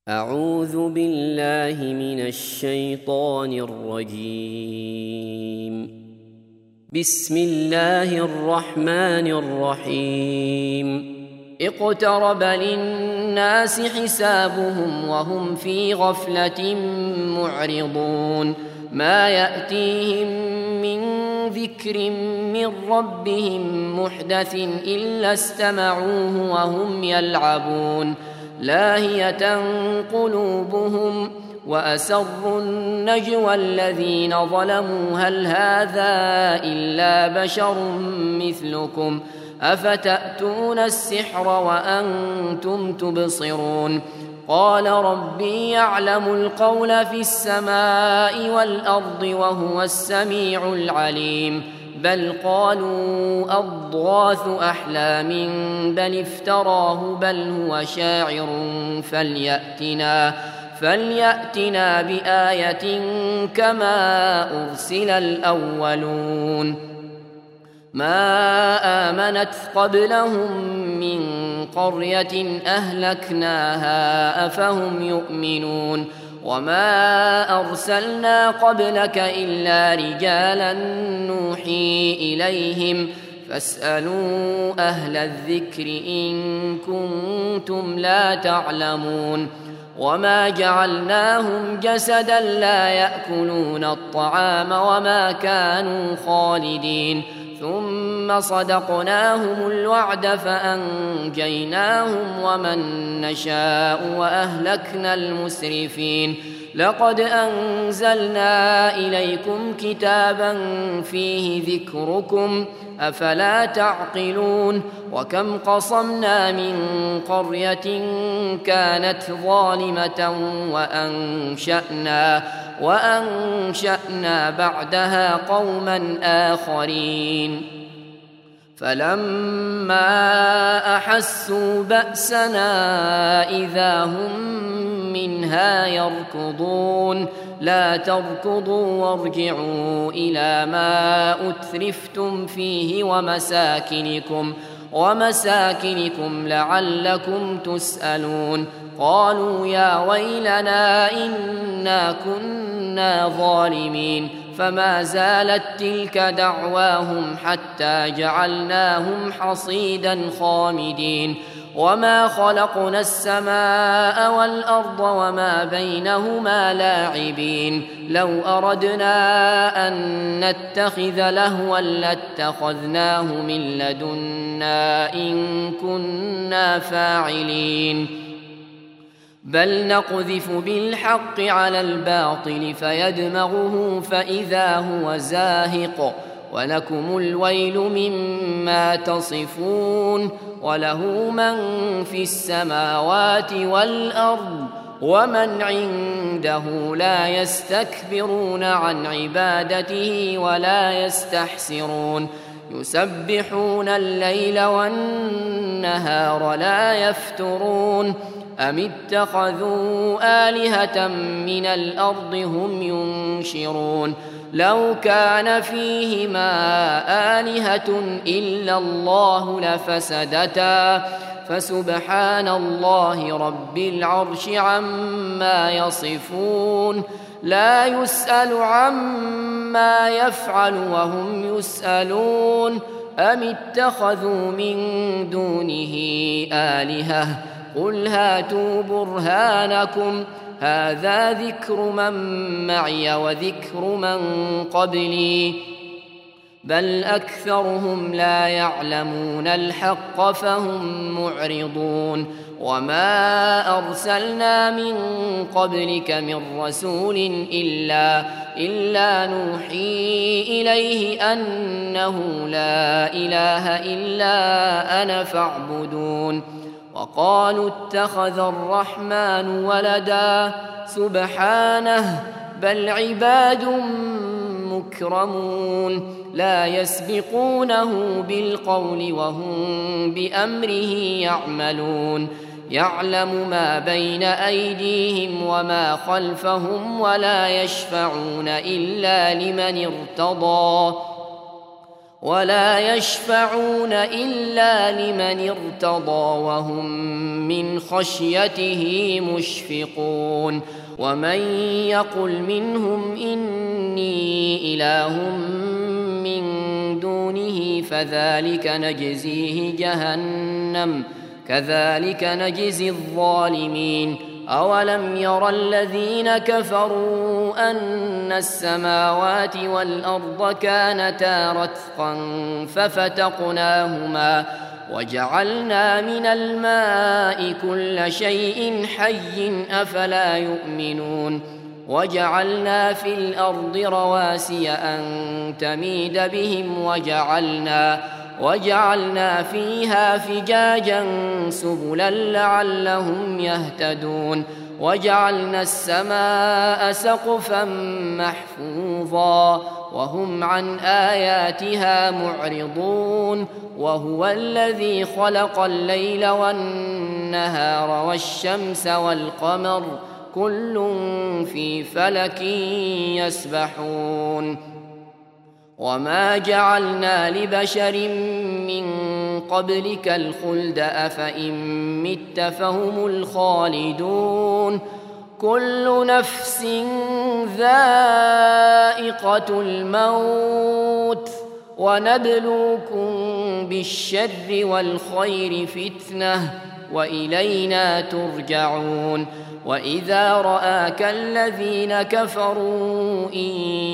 أعوذ بالله من الشيطان الرجيم. بسم الله الرحمن الرحيم. اقترب للناس حسابهم وهم في غفلة معرضون. ما يأتيهم من ذكر من ربهم محدث إلا استمعوه وهم يلعبون. لاهية قلوبهم وأسروا النجوى الذين ظلموا هل هذا إلا بشر مثلكم أفتأتون السحر وأنتم تبصرون. قال ربي يعلم القول في السماء والأرض وهو السميع العليم. بل قالوا أضغاث أحلام بل افتراه بل هو شاعر فليأتنا بآية كما أرسل الأولون. ما آمنت قبلهم من قرية أهلكناها أفهم يؤمنون. وما أرسلنا قبلك إلا رجالا نوحي إليهم فاسألوا أهل الذكر إن كنتم لا تعلمون. وما جعلناهم جسدا لا يأكلون الطعام وما كانوا خالدين. ثم صدقناهم الوعد فأنجيناهم ومن نشاء وأهلكنا المسرفين. لقد أنزلنا إليكم كتابا فيه ذكركم أفلا تعقلون. وكم قصمنا من قرية كانت ظالمة وأنشأنا بعدها قوما آخرين. فلما أحسوا بأسنا إذا هم منها يركضون. لا تركضوا وارجعوا إلى ما أترفتم فيه ومساكنكم لعلكم تسألون. قالوا يا ويلنا إنا كنا ظالمين. فما زالت تلك دعواهم حتى جعلناهم حصيدا خامدين. وما خلقنا السماء والأرض وما بينهما لاعبين. لو أردنا أن نتخذ لهوا لاتخذناه من لدنا إن كنا فاعلين. بل نقذف بالحق على الباطل فيدمغه فإذا هو زاهق ولكم الويل مما تصفون. وله من في السماوات والأرض ومن عنده لا يستكبرون عن عبادته ولا يستحسرون. يسبحون الليل والنهار لا يفترون. أم اتخذوا آلهة من الأرض هم ينشرون. لو كان فيهما آلهة إلا الله لفسدتا فسبحان الله رب العرش عما يصفون. لا يسأل عما يفعل وهم يسألون. أم اتخذوا من دونه آلهة قل هاتوا برهانكم هذا ذكر من معي وذكر من قبلي بل أكثرهم لا يعلمون الحق فهم معرضون. وما أرسلنا من قبلك من رسول إلا نوحي إليه أنه لا إله إلا أنا فاعبدون. وقالوا اتخذ الرحمن ولدا سبحانه بل عباد مكرمون لا يسبقونه بالقول وهم بأمره يعملون. يعلم ما بين أيديهم وما خلفهم ولا يشفعون إلا لمن ارتضى وهم من خشيته مشفقون ومن يقل منهم إني إله من دونه فذلك نجزيه جهنم كذلك نجزي الظالمين أولم ير الذين كفروا أن السماوات والأرض كانتا رتقا ففتقناهما وجعلنا من الماء كل شيء حي أفلا يؤمنون وجعلنا في الأرض رواسي أن تميد بهم وجعلنا فيها فجاجا سبلا لعلهم يهتدون وجعلنا السماء سقفا محفوظا وهم عن آياتها معرضون وهو الذي خلق الليل والنهار والشمس والقمر كل في فلك يسبحون وما جعلنا لبشر من قبلك الخلد أفإن مت فهم الخالدون كل نفس ذائقة الموت ونبلوكم بالشر والخير فتنة وإلينا ترجعون وإذا رآك الذين كفروا إن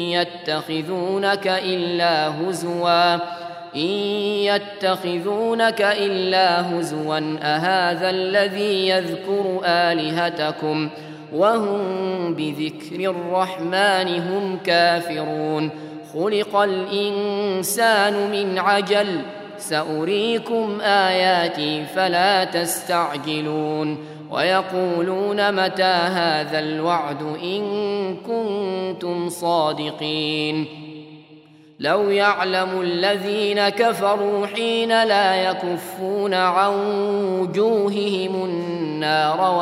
يتخذونك إلا هزوا أهذا الذي يذكر آلهتكم وهم بذكر الرحمن هم كافرون خلق الإنسان من عجل سأريكم آياتي فلا تستعجلون ويقولون متى هذا الوعد إن كنتم صادقين لو يعلم الذين كفروا حين لا يكفون عن وجوههم النار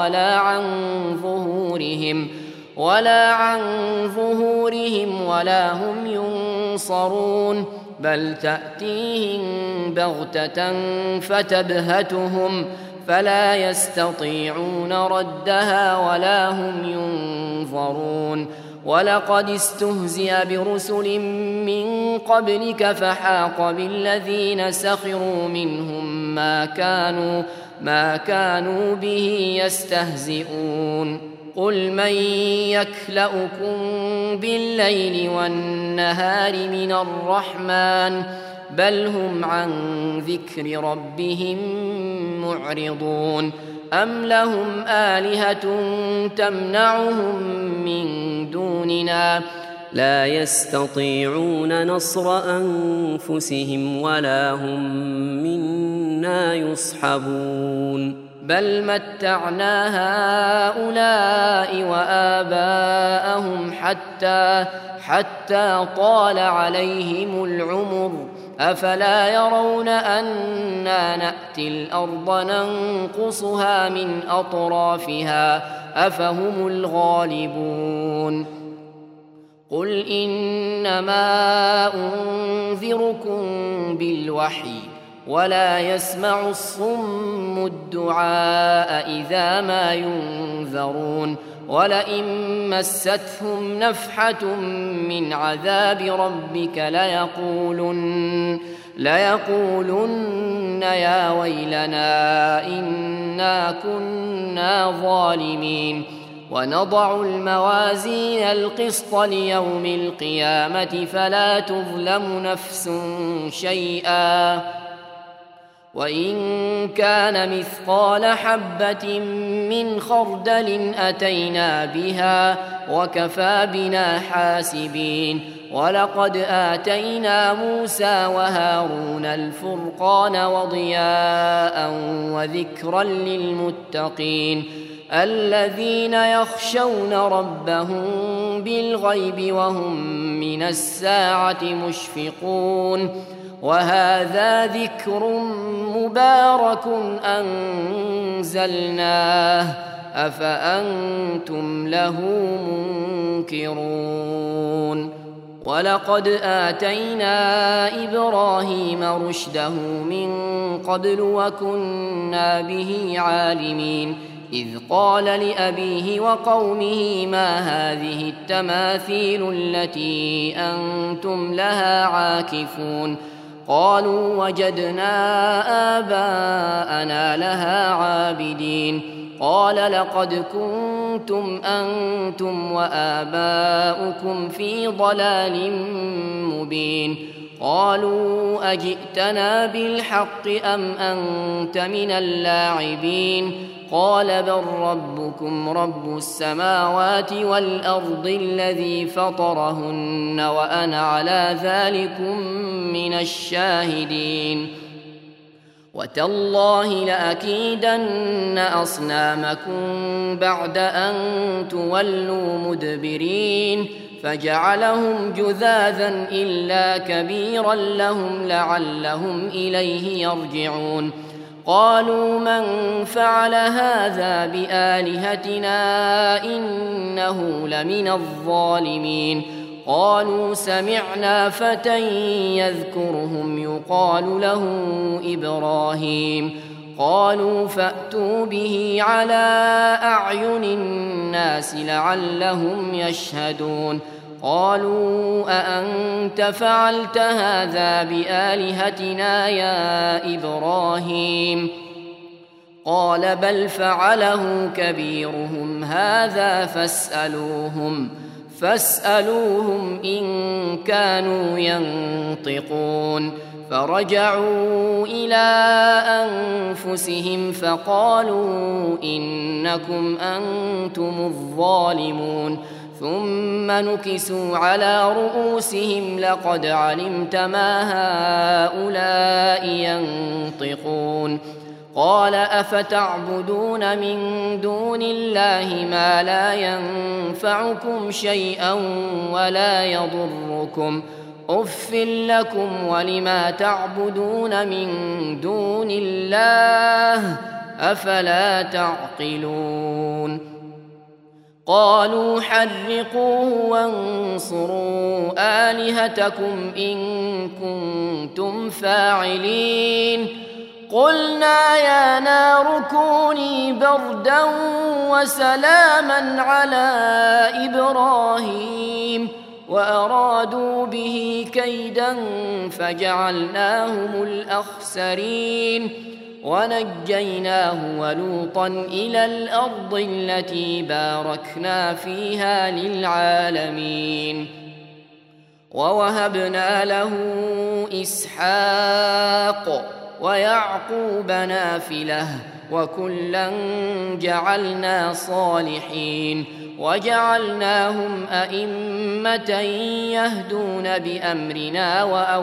ولا عن ظهورهم ولا هم ينصرون بل تأتيهم بغتة فتبهتهم فلا يستطيعون ردها ولا هم ينظرون ولقد استهزئ برسل من قبلك فحاق بالذين سخروا منهم ما كانوا به يستهزئون قل من يكلؤكم بالليل والنهار من الرحمن بل هم عن ذكر ربهم معرضون أم لهم آلهة تمنعهم من دوننا لا يستطيعون نصر أنفسهم ولا هم منا يصحبون بل متعنا هؤلاء وآباءهم حتى طال عليهم العمر أفلا يرون أنا نأتي الأرض ننقصها من أطرافها أفهم الغالبون قل إنما أنذركم بالوحي ولا يسمع الصم الدعاء إذا ما ينذرون ولئن مستهم نفحة من عذاب ربك ليقولن يا ويلنا إنا كنا ظالمين ونضع الموازين القسط ليوم القيامة فلا تظلم نفس شيئا وإن كان مثقال حبة من خردل أتينا بها وكفى بنا حاسبين ولقد آتينا موسى وهارون الفرقان وضياء وذكرا للمتقين الذين يخشون ربهم بالغيب وهم من الساعة مشفقون وهذا ذكر مبارك أنزلناه أفأنتم له منكرون ولقد آتينا إبراهيم رشده من قبل وكنا به عالمين إذ قال لأبيه وقومه ما هذه التماثيل التي أنتم لها عاكفون قالوا وجدنا آباءنا لها عابدين قال لقد كنتم أنتم وآباؤكم في ضلال مبين قالوا أجئتنا بالحق أم أنت من اللاعبين قال بل ربكم رب السماوات والأرض الذي فطرهن وأنا على ذلكم من الشاهدين وتالله لأكيدن أصنامكم بعد أن تولوا مدبرين فجعلهم جذاذا إلا كبيرا لهم لعلهم إليه يرجعون قالوا من فعل هذا بآلهتنا إنه لمن الظالمين قالوا سمعنا فتى يذكرهم يقال له إبراهيم قالوا فأتوا به على أعين الناس لعلهم يشهدون قالوا أأنت فعلت هذا بآلهتنا يا إبراهيم قال بل فعله كبيرهم هذا فاسألوهم إن كانوا ينطقون فرجعوا إلى أنفسهم فقالوا إنكم أنتم الظالمون ثم نكسوا على رؤوسهم لقد علمت ما هؤلاء ينطقون قال أفتعبدون من دون الله ما لا ينفعكم شيئا ولا يضركم أف لكم ولما تعبدون من دون الله أفلا تعقلون قالوا حرقوه وانصروا آلهتكم إن كنتم فاعلين قلنا يا نار كوني بردا وسلاما على إبراهيم وأرادوا به كيدا فجعلناهم الأخسرين ونجيناه ولوطا إلى الأرض التي باركنا فيها للعالمين ووهبنا له إسحاق ويعقوب نافلة وكلا جعلنا صالحين وجعلناهم أئمة يهدون بأمرنا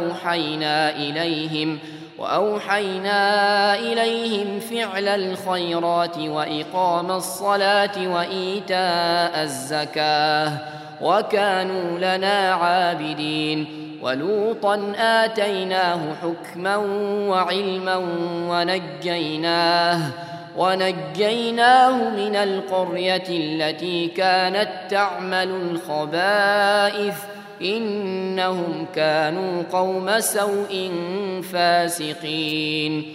وأوحينا إليهم فعل الخيرات وإقام الصلاة وإيتاء الزكاة وكانوا لنا عابدين ولوطا آتيناه حكما وعلما ونجيناه من القرية التي كانت تعمل الخبائث إنهم كانوا قوم سوء فاسقين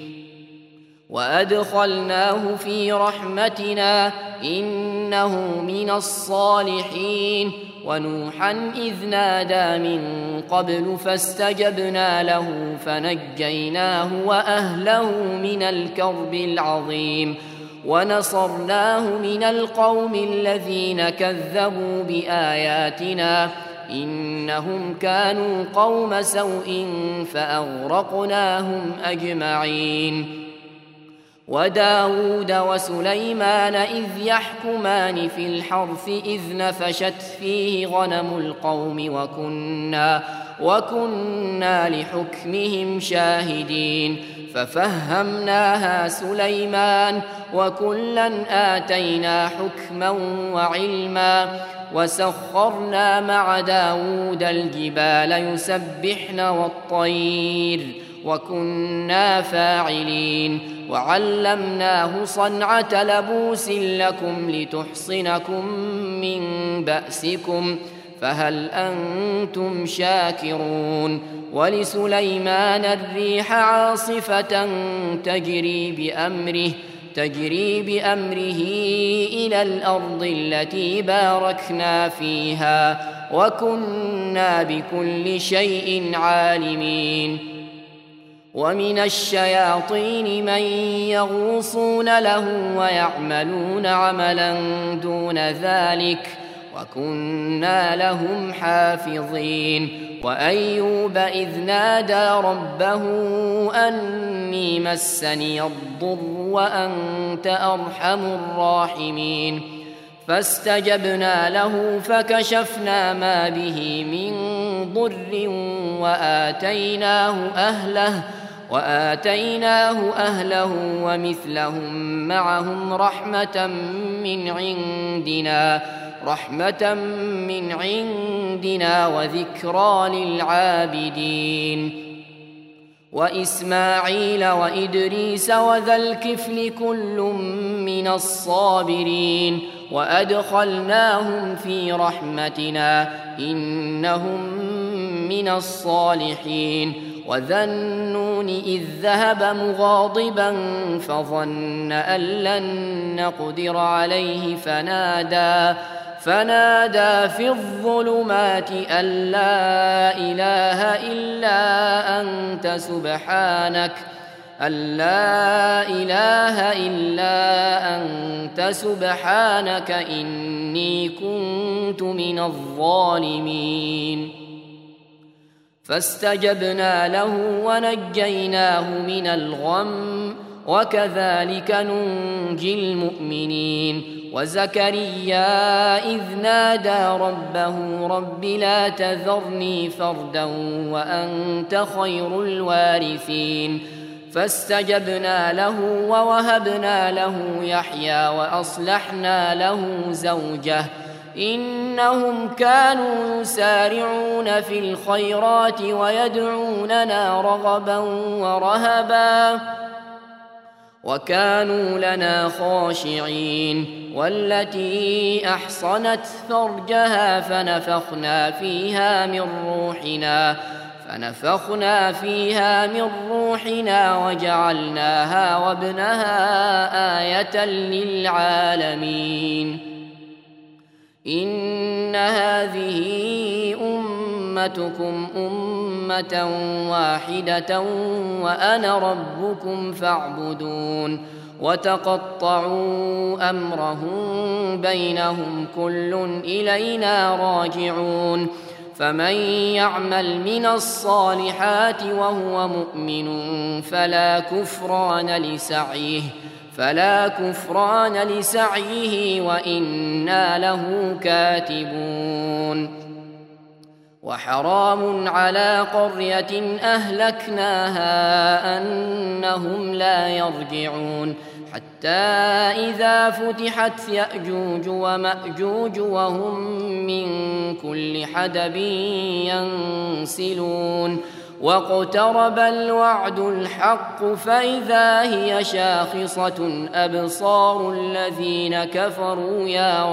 وأدخلناه في رحمتنا إنه من الصالحين ونوحا إذ نادى من قبل فاستجبنا له فنجيناه وأهله من الكرب العظيم ونصرناه من القوم الذين كذبوا بآياتنا إنهم كانوا قوم سوء فأغرقناهم أجمعين وداود وسليمان إذ يحكمان في الحرث إذ نفشت فيه غنم القوم وكنا لحكمهم شاهدين ففهمناها سليمان وكلا آتينا حكما وعلما وسخرنا مع داود الجبال يسبحن والطير وكنا فاعلين وعلمناه صنعة لبوس لكم لتحصنكم من بأسكم فهل أنتم شاكرون ولسليمان الريح عاصفة تجري بأمره إلى الأرض التي باركنا فيها وكنا بكل شيء عالمين ومن الشياطين من يغوصون له ويعملون عملا دون ذلك وكنا لهم حافظين وأيوب إذ نادى ربه أني مسني الضر وأنت أرحم الراحمين فاستجبنا له فكشفنا ما به من ضر وآتيناه أهله ومثلهم معهم رحمة من عندنا وذكرى للعابدين وإسماعيل وإدريس وذا الكفل كل من الصابرين وأدخلناهم في رحمتنا إنهم من الصالحين وذا النون إذ ذهب مغاضبا فظن أن لن نقدر عليه فنادى في الظلمات أن لا إله إلا أنت سبحانك إني كنت من الظالمين فاستجبنا له ونجيناه من الغم وكذلك ننجي المؤمنين وزكريا إذ نادى ربه رب لا تذرني فردا وأنت خير الوارثين فاستجبنا له ووهبنا له يحيى وأصلحنا له زوجه إنهم كانوا يسارعون في الخيرات ويدعوننا رغبا ورهبا وكانوا لنا خاشعين والتي أحصنت فرجها فنفخنا فيها من روحنا وجعلناها وابنها آية للعالمين إن هذه أمتكم أمة واحدة وأنا ربكم فاعبدون وتقطعوا أمرهم بينهم كل إلينا راجعون فمن يعمل من الصالحات وهو مؤمن فلا كفران لسعيه وإنا له كاتبون وحرام على قرية أهلكناها أنهم لا يرجعون حتى إذا فتحت يأجوج ومأجوج وهم من كل حدب ينسلون واقترب الوعد الحق فإذا هي شاخصة أبصار الذين كفروا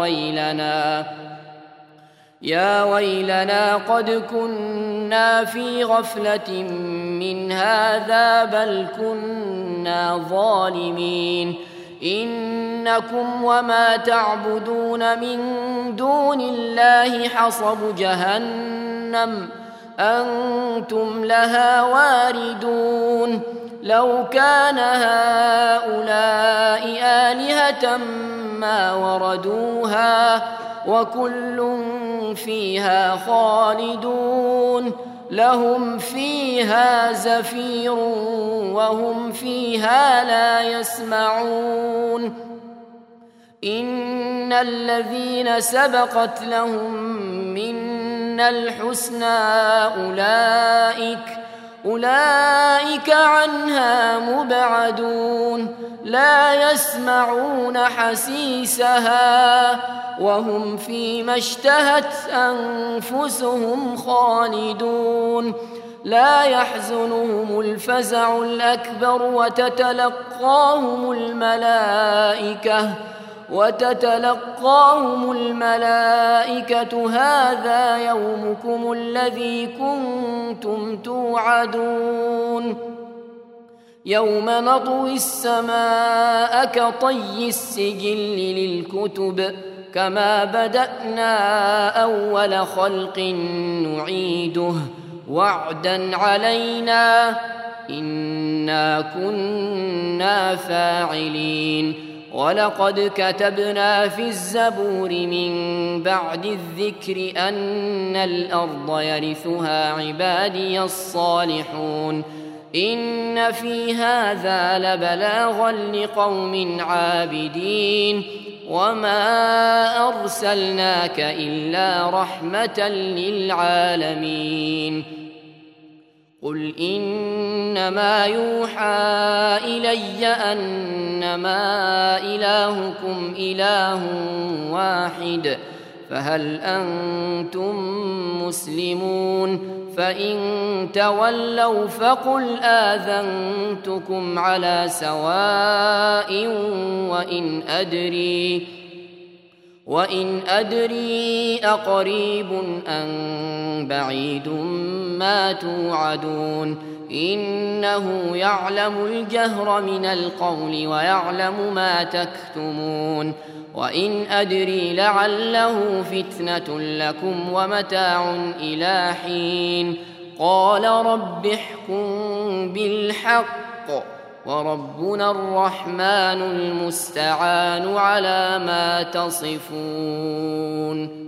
يا ويلنا قد كنا في غفلة من هذا بل كنا ظالمين إنكم وما تعبدون من دون الله حصب جهنم أنتم لها واردون لو كان هؤلاء آلهة ما وردوها وكل فيها خالدون لهم فيها زفير وهم فيها لا يسمعون إن الذين سبقت لهم منا الحسنى أولئك عنها مبعدون لا يسمعون حسيسها وهم فيما اشتهت أنفسهم خالدون لا يحزنهم الفزع الأكبر وتتلقاهم الملائكة وتتلقاهم الملائكة هذا يومكم الذي كنتم توعدون يوم نطوي السماء كطي السجل للكتب كما بدأنا أول خلق نعيده وعدا علينا إنا كنا فاعلين ولقد كتبنا في الزبور من بعد الذكر أن الأرض يرثها عبادي الصالحون إن في هذا لبلاغا لقوم عابدين وما أرسلناك إلا رحمة للعالمين قل إنما يوحى إلي أنما إلهكم إله واحد فهل أنتم مسلمون فإن تولوا فقل آذنتكم على سواء وإن أدري أقريب أم بعيد ما توعدون إنه يعلم الجهر من القول ويعلم ما تكتمون وإن أدري لعله فتنة لكم ومتاع إلى حين قال رب احكم بالحق وربنا الرحمن المستعان على ما تصفون